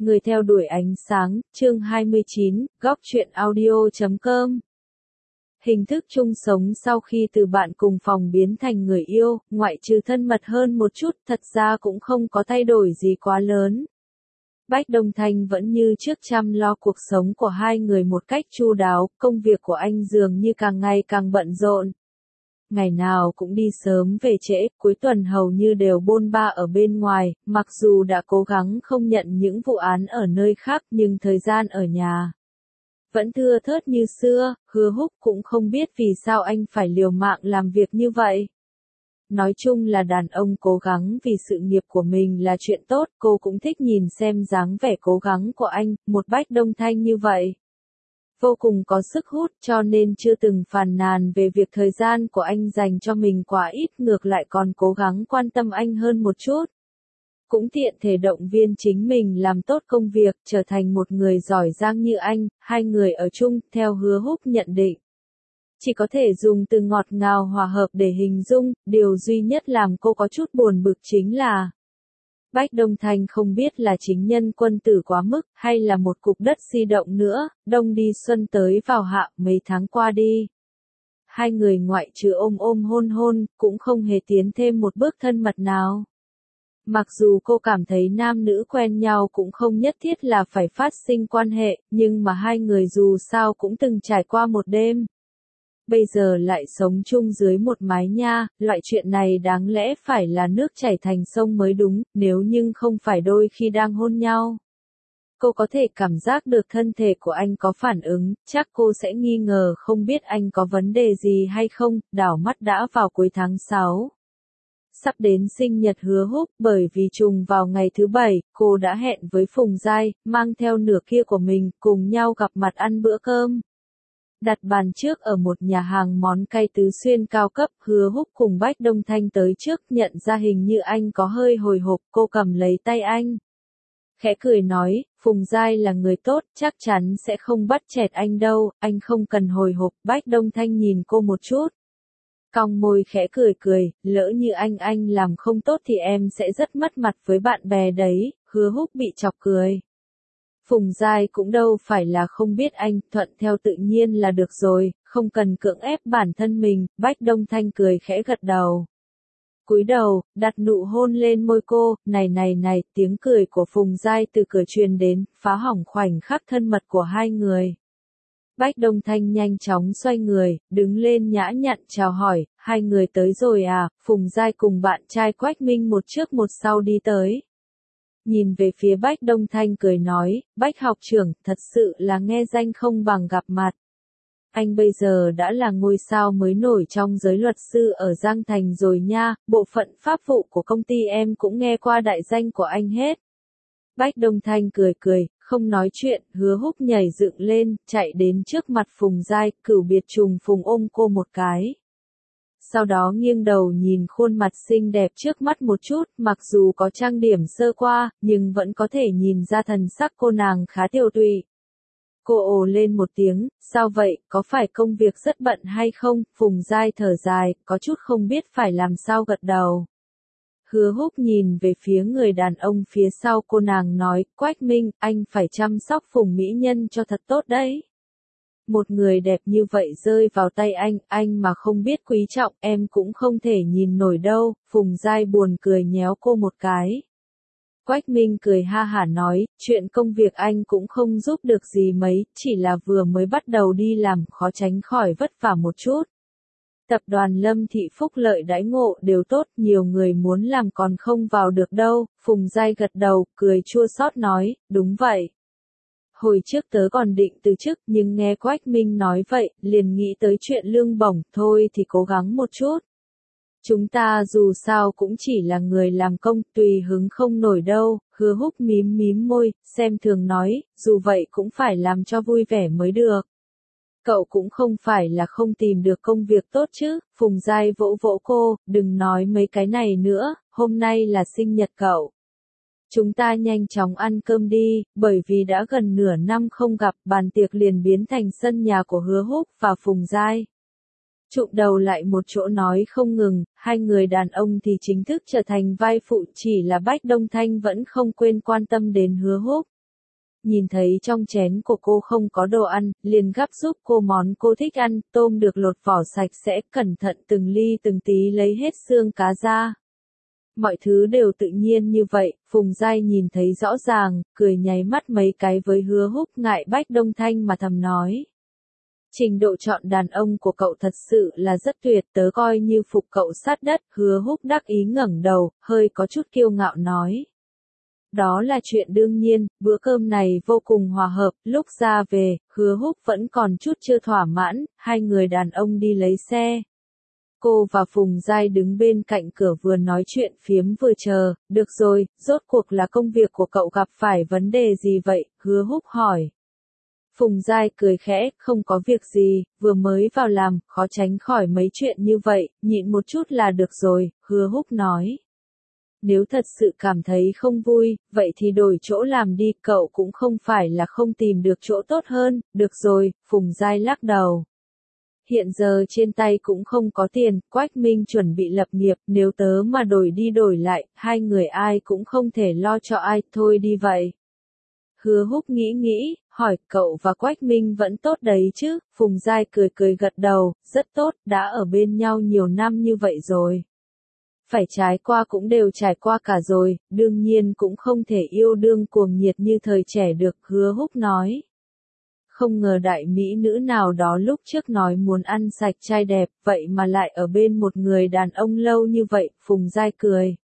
Người theo đuổi ánh sáng, chương 29, góc truyện audio.com. Hình thức chung sống sau khi từ bạn cùng phòng biến thành người yêu, ngoại trừ thân mật hơn một chút, thật ra cũng không có thay đổi gì quá lớn. Bách Đông Thanh vẫn như trước chăm lo cuộc sống của hai người một cách chu đáo, công việc của anh dường như càng ngày càng bận rộn. Ngày nào cũng đi sớm về trễ, cuối tuần hầu như đều bôn ba ở bên ngoài, mặc dù đã cố gắng không nhận những vụ án ở nơi khác nhưng thời gian ở nhà vẫn thưa thớt như xưa. Hứa Húc cũng không biết vì sao anh phải liều mạng làm việc như vậy. Nói chung là đàn ông cố gắng vì sự nghiệp của mình là chuyện tốt, cô cũng thích nhìn xem dáng vẻ cố gắng của anh, một Bách Đông Thanh như vậy. Vô cùng có sức hút cho nên chưa từng phàn nàn về việc thời gian của anh dành cho mình quá ít, ngược lại còn cố gắng quan tâm anh hơn một chút. Cũng tiện thể động viên chính mình làm tốt công việc, trở thành một người giỏi giang như anh. Hai người ở chung, theo Hứa Húc nhận định, chỉ có thể dùng từ ngọt ngào hòa hợp để hình dung. Điều duy nhất làm cô có chút buồn bực chính là Bách Đông Thanh không biết là chính nhân quân tử quá mức, hay là một cục đất di động nữa. Đông đi xuân tới vào hạ, mấy tháng qua đi, hai người ngoại trừ ôm ôm hôn hôn, cũng không hề tiến thêm một bước thân mật nào. Mặc dù cô cảm thấy nam nữ quen nhau cũng không nhất thiết là phải phát sinh quan hệ, nhưng mà hai người dù sao cũng từng trải qua một đêm. Bây giờ lại sống chung dưới một mái nhà, loại chuyện này đáng lẽ phải là nước chảy thành sông mới đúng, nếu nhưng không phải đôi khi đang hôn nhau. Cô có thể cảm giác được thân thể của anh có phản ứng, chắc cô sẽ nghi ngờ không biết anh có vấn đề gì hay không. Đảo mắt đã vào cuối tháng 6. Sắp đến sinh nhật Hứa Húc, bởi vì trùng vào ngày thứ Bảy, cô đã hẹn với Phùng Giai, mang theo nửa kia của mình, cùng nhau gặp mặt ăn bữa cơm. Đặt bàn trước ở một nhà hàng món cay tứ xuyên cao cấp. Hứa Húc cùng Bách Đông Thanh tới trước, nhận ra hình như anh có hơi hồi hộp, cô cầm lấy tay anh, khẽ cười nói, Phùng Giai là người tốt, chắc chắn sẽ không bắt chẹt anh đâu, anh không cần hồi hộp. Bách Đông Thanh nhìn cô một chút, cong môi khẽ cười cười, lỡ như anh làm không tốt thì em sẽ rất mất mặt với bạn bè đấy. Hứa Húc bị chọc cười. Phùng Giai cũng đâu phải là không biết anh, thuận theo tự nhiên là được rồi, không cần cưỡng ép bản thân mình. Bách Đông Thanh cười khẽ gật đầu, cúi đầu, đặt nụ hôn lên môi cô. Này, tiếng cười của Phùng Giai từ cửa truyền đến, phá hỏng khoảnh khắc thân mật của hai người. Bách Đông Thanh nhanh chóng xoay người, đứng lên nhã nhặn chào hỏi, hai người tới rồi à? Phùng Giai cùng bạn trai Quách Minh một trước một sau đi tới. Nhìn về phía Bách Đông Thanh cười nói, Bách học trưởng, thật sự là nghe danh không bằng gặp mặt. Anh bây giờ đã là ngôi sao mới nổi trong giới luật sư ở Giang Thành rồi nha, bộ phận pháp vụ của công ty em cũng nghe qua đại danh của anh hết. Bách Đông Thanh cười cười, không nói chuyện. Hứa Húc nhảy dựng lên, chạy đến trước mặt Phùng Giai, cửu biệt trùng phùng ôm cô một cái. Sau đó nghiêng đầu nhìn khuôn mặt xinh đẹp trước mắt một chút, mặc dù có trang điểm sơ qua, nhưng vẫn có thể nhìn ra thần sắc cô nàng khá tiều tụy. Cô ồ lên một tiếng, sao vậy, có phải công việc rất bận hay không? Phùng Giai thở dài, có chút không biết phải làm sao gật đầu. Hứa Húc nhìn về phía người đàn ông phía sau cô nàng nói, Quách Minh, anh phải chăm sóc Phùng mỹ nhân cho thật tốt đấy. Một người đẹp như vậy rơi vào tay anh mà không biết quý trọng, em cũng không thể nhìn nổi đâu. Phùng Giai buồn cười nhéo cô một cái. Quách Minh cười ha hả nói, chuyện công việc anh cũng không giúp được gì mấy, chỉ là vừa mới bắt đầu đi làm, khó tránh khỏi vất vả một chút. Tập đoàn Lâm Thị phúc lợi đãi ngộ đều tốt, nhiều người muốn làm còn không vào được đâu. Phùng Giai gật đầu, cười chua xót nói, đúng vậy. Hồi trước tớ còn định từ chức, nhưng nghe Quách Minh nói vậy, liền nghĩ tới chuyện lương bổng, thôi thì cố gắng một chút. Chúng ta dù sao cũng chỉ là người làm công, tùy hứng không nổi đâu. Hứa Húc mím môi, xem thường nói, dù vậy cũng phải làm cho vui vẻ mới được. Cậu cũng không phải là không tìm được công việc tốt chứ. Phùng Giai vỗ vỗ cô, đừng nói mấy cái này nữa, hôm nay là sinh nhật cậu. Chúng ta nhanh chóng ăn cơm đi, bởi vì đã gần nửa năm không gặp, bàn tiệc liền biến thành sân nhà của Hứa Húc và Phùng Giai. Chụm đầu lại một chỗ nói không ngừng, hai người đàn ông thì chính thức trở thành vai phụ, chỉ là Bách Đông Thanh vẫn không quên quan tâm đến Hứa Húc. nhìn thấy trong chén của cô không có đồ ăn, liền gắp giúp cô món cô thích ăn, tôm được lột vỏ sạch sẽ, cẩn thận từng ly từng tí lấy hết xương cá ra. Mọi thứ đều tự nhiên như vậy, Phùng Giai nhìn thấy rõ ràng, cười nháy mắt mấy cái với Hứa Húc, ngại Bách Đông Thanh mà thầm nói. Trình độ chọn đàn ông của cậu thật sự là rất tuyệt, tớ coi như phục cậu sát đất. Hứa Húc đắc ý ngẩng đầu, hơi có chút kiêu ngạo nói. Đó là chuyện đương nhiên, bữa cơm này vô cùng hòa hợp, lúc ra về, Hứa Húc vẫn còn chút chưa thỏa mãn, hai người đàn ông đi lấy xe. Cô và Phùng Giai đứng bên cạnh cửa vừa nói chuyện phiếm vừa chờ, được rồi, rốt cuộc là công việc của cậu gặp phải vấn đề gì vậy, Hứa Húc hỏi. Phùng Giai cười khẽ, không có việc gì, vừa mới vào làm, khó tránh khỏi mấy chuyện như vậy, nhịn một chút là được rồi, Hứa Húc nói. Nếu thật sự cảm thấy không vui, vậy thì đổi chỗ làm đi, cậu cũng không phải là không tìm được chỗ tốt hơn, được rồi, Phùng Giai lắc đầu. Hiện giờ trên tay cũng không có tiền, Quách Minh chuẩn bị lập nghiệp, nếu tớ mà đổi đi đổi lại, hai người ai cũng không thể lo cho ai, thôi đi vậy. Hứa Húc nghĩ, hỏi cậu và Quách Minh vẫn tốt đấy chứ, Phùng Giai cười gật đầu, rất tốt, đã ở bên nhau nhiều năm như vậy rồi. Phải trải qua cũng đều trải qua cả rồi, đương nhiên cũng không thể yêu đương cuồng nhiệt như thời trẻ được, Hứa Húc nói. Không ngờ đại mỹ nữ nào đó lúc trước nói muốn ăn sạch trai đẹp, vậy mà lại ở bên một người đàn ông lâu như vậy, Phùng Giai cười.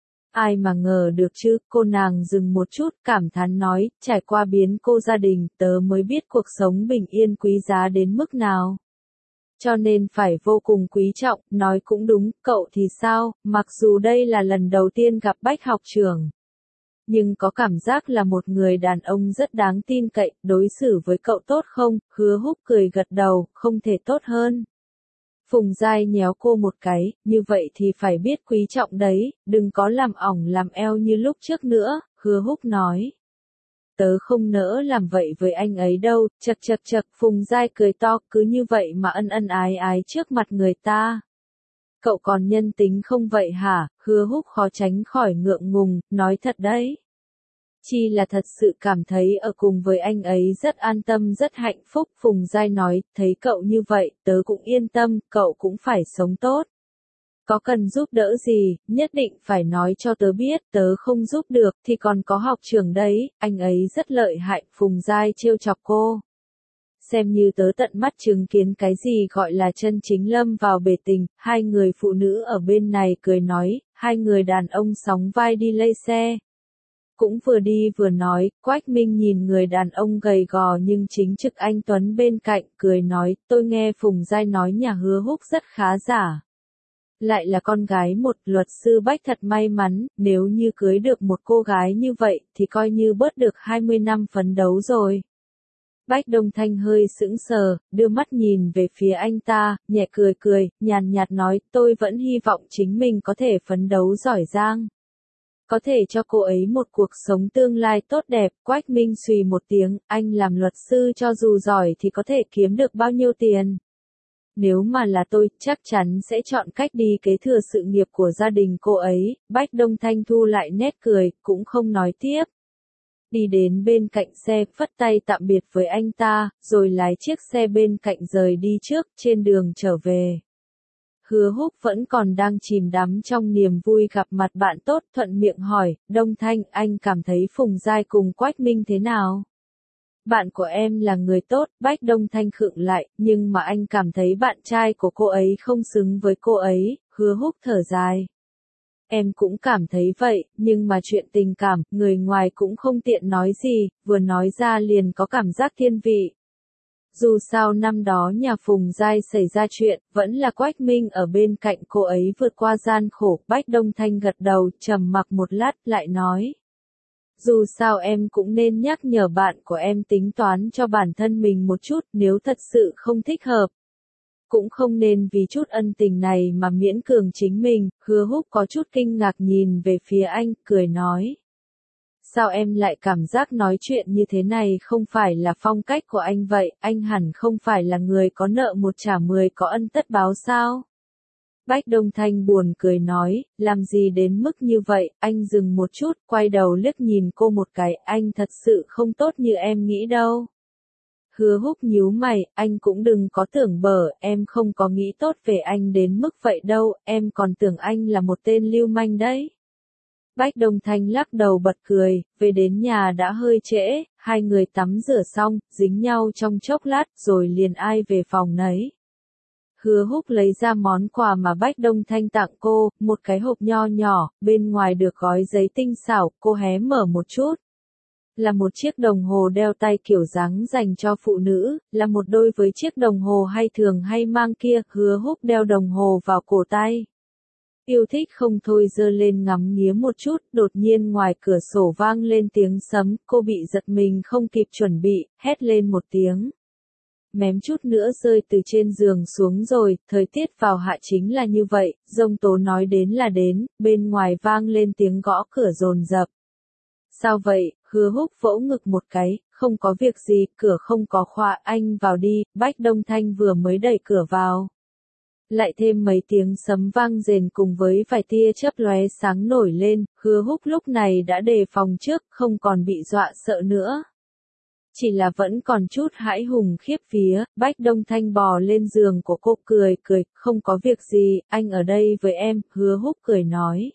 Ai mà ngờ được chứ, cô nàng dừng một chút, cảm thán nói, trải qua biến cô gia đình, tớ mới biết cuộc sống bình yên quý giá đến mức nào. Cho nên phải vô cùng quý trọng, nói cũng đúng, cậu thì sao, mặc dù đây là lần đầu tiên gặp Bách học trưởng. Nhưng có cảm giác là một người đàn ông rất đáng tin cậy, đối xử với cậu tốt không, Hứa Húc cười gật đầu, không thể tốt hơn. Phùng Giai nhéo cô một cái, như vậy thì phải biết quý trọng đấy, đừng có làm ỏng làm eo như lúc trước nữa, Hứa Húc nói. Tớ không nỡ làm vậy với anh ấy đâu, chật, Phùng Giai cười to, cứ như vậy mà ân ái trước mặt người ta. Cậu còn nhân tính không vậy hả, Hứa Húc khó tránh khỏi ngượng ngùng, nói thật đấy. Chi là thật sự cảm thấy ở cùng với anh ấy rất an tâm rất hạnh phúc, Phùng Giai nói, thấy cậu như vậy, tớ cũng yên tâm, cậu cũng phải sống tốt. Có cần giúp đỡ gì, nhất định phải nói cho tớ biết, tớ không giúp được, thì còn có học trưởng đấy, anh ấy rất lợi hại, Phùng Giai trêu chọc cô. Xem như tớ tận mắt chứng kiến cái gì gọi là chân chính lâm vào bể tình, hai người phụ nữ ở bên này cười nói, hai người đàn ông sóng vai đi lây xe. Cũng vừa đi vừa nói, Quách Minh nhìn người đàn ông gầy gò nhưng chính trực anh Tuấn bên cạnh, cười nói, tôi nghe Phùng Giai nói nhà Hứa Húc rất khá giả. Lại là con gái một luật sư Bách thật may mắn, nếu như cưới được một cô gái như vậy, thì coi như bớt được 20 năm phấn đấu rồi. Bách Đông Thanh hơi sững sờ, đưa mắt nhìn về phía anh ta, nhẹ cười, nhàn nhạt nói, tôi vẫn hy vọng chính mình có thể phấn đấu giỏi giang. Có thể cho cô ấy một cuộc sống tương lai tốt đẹp, Quách Minh xùy một tiếng, anh làm luật sư cho dù giỏi thì có thể kiếm được bao nhiêu tiền. Nếu mà là tôi, chắc chắn sẽ chọn cách đi kế thừa sự nghiệp của gia đình cô ấy, Bách Đông Thanh thu lại nét cười, cũng không nói tiếp. Đi đến bên cạnh xe, phất tay tạm biệt với anh ta, rồi lái chiếc xe bên cạnh rời đi trước, trên đường trở về. Hứa Húc vẫn còn đang chìm đắm trong niềm vui gặp mặt bạn tốt, thuận miệng hỏi, Đông Thanh, anh cảm thấy Phùng Giai cùng Quách Minh thế nào? Bạn của em là người tốt, Bách Đông Thanh khựng lại, nhưng mà anh cảm thấy bạn trai của cô ấy không xứng với cô ấy, Hứa Húc thở dài. Em cũng cảm thấy vậy, nhưng mà chuyện tình cảm, người ngoài cũng không tiện nói gì, vừa nói ra liền có cảm giác thiên vị. Dù sao năm đó nhà Phùng Giai xảy ra chuyện, vẫn là Quách Minh ở bên cạnh cô ấy vượt qua gian khổ, Bách Đông Thanh gật đầu, trầm mặc một lát, lại nói. Dù sao em cũng nên nhắc nhở bạn của em tính toán cho bản thân mình một chút, nếu thật sự không thích hợp. Cũng không nên vì chút ân tình này mà miễn cường chính mình, Hứa Húc có chút kinh ngạc nhìn về phía anh, cười nói. Sao em lại cảm giác nói chuyện như thế này không phải là phong cách của anh vậy, anh hẳn không phải là người có nợ một trả 10 có ân tất báo sao? Bách Đông Thanh buồn cười nói, làm gì đến mức như vậy, anh dừng một chút, quay đầu liếc nhìn cô một cái, anh thật sự không tốt như em nghĩ đâu. Hứa Húc nhíu mày, anh cũng đừng có tưởng bở, em không có nghĩ tốt về anh đến mức vậy đâu, em còn tưởng anh là một tên lưu manh đấy. Bách Đông Thanh lắc đầu bật cười, về đến nhà đã hơi trễ, hai người tắm rửa xong, dính nhau trong chốc lát rồi liền ai về phòng nấy. Hứa Húc lấy ra món quà mà Bách Đông Thanh tặng cô, một cái hộp nho nhỏ, bên ngoài được gói giấy tinh xảo, cô hé mở một chút. Là một chiếc đồng hồ đeo tay kiểu dáng dành cho phụ nữ, là một đôi với chiếc đồng hồ thường hay mang kia, Hứa Húc đeo đồng hồ vào cổ tay. Yêu thích không thôi giơ lên ngắm nghía một chút, đột nhiên ngoài cửa sổ vang lên tiếng sấm, cô bị giật mình không kịp chuẩn bị, hét lên một tiếng. Mém chút nữa rơi từ trên giường xuống rồi, thời tiết vào hạ chính là như vậy, giông tố nói đến là đến, bên ngoài vang lên tiếng gõ cửa dồn dập. Sao vậy, Hứa Húc vỗ ngực một cái, không có việc gì, cửa không có khóa, anh vào đi, Bách Đông Thanh vừa mới đẩy cửa vào. Lại thêm mấy tiếng sấm vang rền cùng với vài tia chớp lóe sáng nổi lên, Hứa Húc lúc này đã đề phòng trước, không còn bị dọa sợ nữa. Chỉ là vẫn còn chút hãi hùng khiếp vía, Bách Đông Thanh bò lên giường của cô cười, không có việc gì, anh ở đây với em, Hứa Húc cười nói.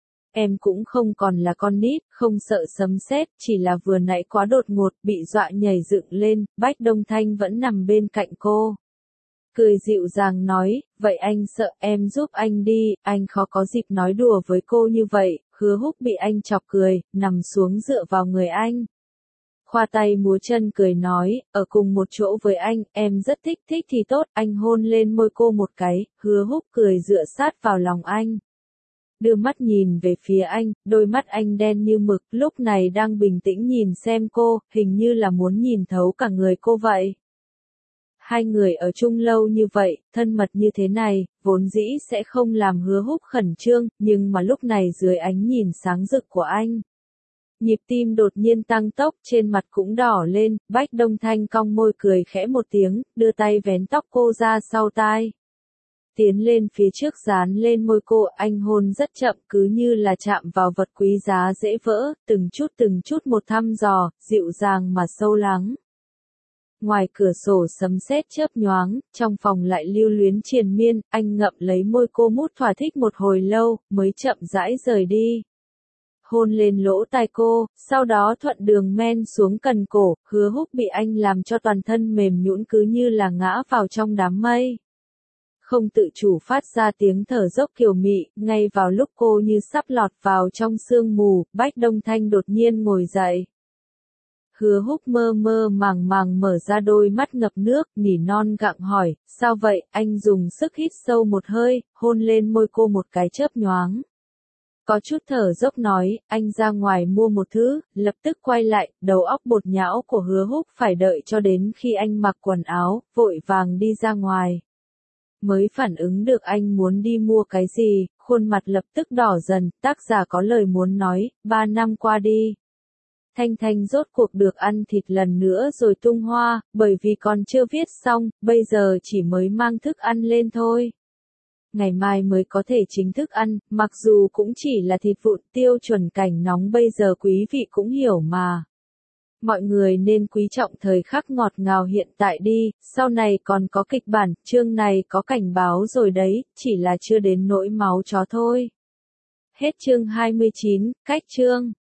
Em cũng không còn là con nít, không sợ sấm sét, chỉ là vừa nãy quá đột ngột, bị dọa nhảy dựng lên, Bách Đông Thanh vẫn nằm bên cạnh cô. Cười dịu dàng nói, vậy anh sợ em giúp anh đi, anh khó có dịp nói đùa với cô như vậy, Hứa Húc bị anh chọc cười, nằm xuống dựa vào người anh. Khoa tay múa chân cười nói, ở cùng một chỗ với anh, em rất thích thì tốt, anh hôn lên môi cô một cái, Hứa Húc cười dựa sát vào lòng anh. Đưa mắt nhìn về phía anh, đôi mắt anh đen như mực, lúc này đang bình tĩnh nhìn xem cô, hình như là muốn nhìn thấu cả người cô vậy. Hai người ở chung lâu như vậy, thân mật như thế này, vốn dĩ sẽ không làm Hứa Húc khẩn trương, nhưng mà lúc này dưới ánh nhìn sáng rực của anh. Nhịp tim đột nhiên tăng tốc, trên mặt cũng đỏ lên, Bách Đông Thanh cong môi cười khẽ một tiếng, đưa tay vén tóc cô ra sau tai. Tiến lên phía trước dán lên môi cô, anh hôn rất chậm cứ như là chạm vào vật quý giá dễ vỡ, từng chút một thăm dò, dịu dàng mà sâu lắng. Ngoài cửa sổ sấm sét chớp nhoáng, trong phòng lại lưu luyến triền miên, anh ngậm lấy môi cô mút thỏa thích một hồi lâu, mới chậm rãi rời đi. Hôn lên lỗ tai cô, sau đó thuận đường men xuống cần cổ, Hứa Húc bị anh làm cho toàn thân mềm nhũn cứ như là ngã vào trong đám mây. Không tự chủ phát ra tiếng thở dốc kiều mị, ngay vào lúc cô như sắp lọt vào trong sương mù, Bách Đông Thanh đột nhiên ngồi dậy. Hứa Húc mơ mơ màng màng mở ra đôi mắt ngập nước, nỉ non gặng hỏi, sao vậy, anh dùng sức hít sâu một hơi, hôn lên môi cô một cái chớp nhoáng. Có chút thở dốc nói, anh ra ngoài mua một thứ, lập tức quay lại, đầu óc bột nhão của Hứa Húc phải đợi cho đến khi anh mặc quần áo, vội vàng đi ra ngoài. Mới phản ứng được anh muốn đi mua cái gì, khuôn mặt lập tức đỏ dần, tác giả có lời muốn nói, 3 năm qua đi. Thanh Thanh rốt cuộc được ăn thịt lần nữa rồi tung hoa, bởi vì còn chưa viết xong, bây giờ chỉ mới mang thức ăn lên thôi. Ngày mai mới có thể chính thức ăn, mặc dù cũng chỉ là thịt vụn, tiêu chuẩn cảnh nóng bây giờ quý vị cũng hiểu mà. Mọi người nên quý trọng thời khắc ngọt ngào hiện tại đi, sau này còn có kịch bản, chương này có cảnh báo rồi đấy, chỉ là chưa đến nỗi máu chó thôi. Hết chương 29, cách chương.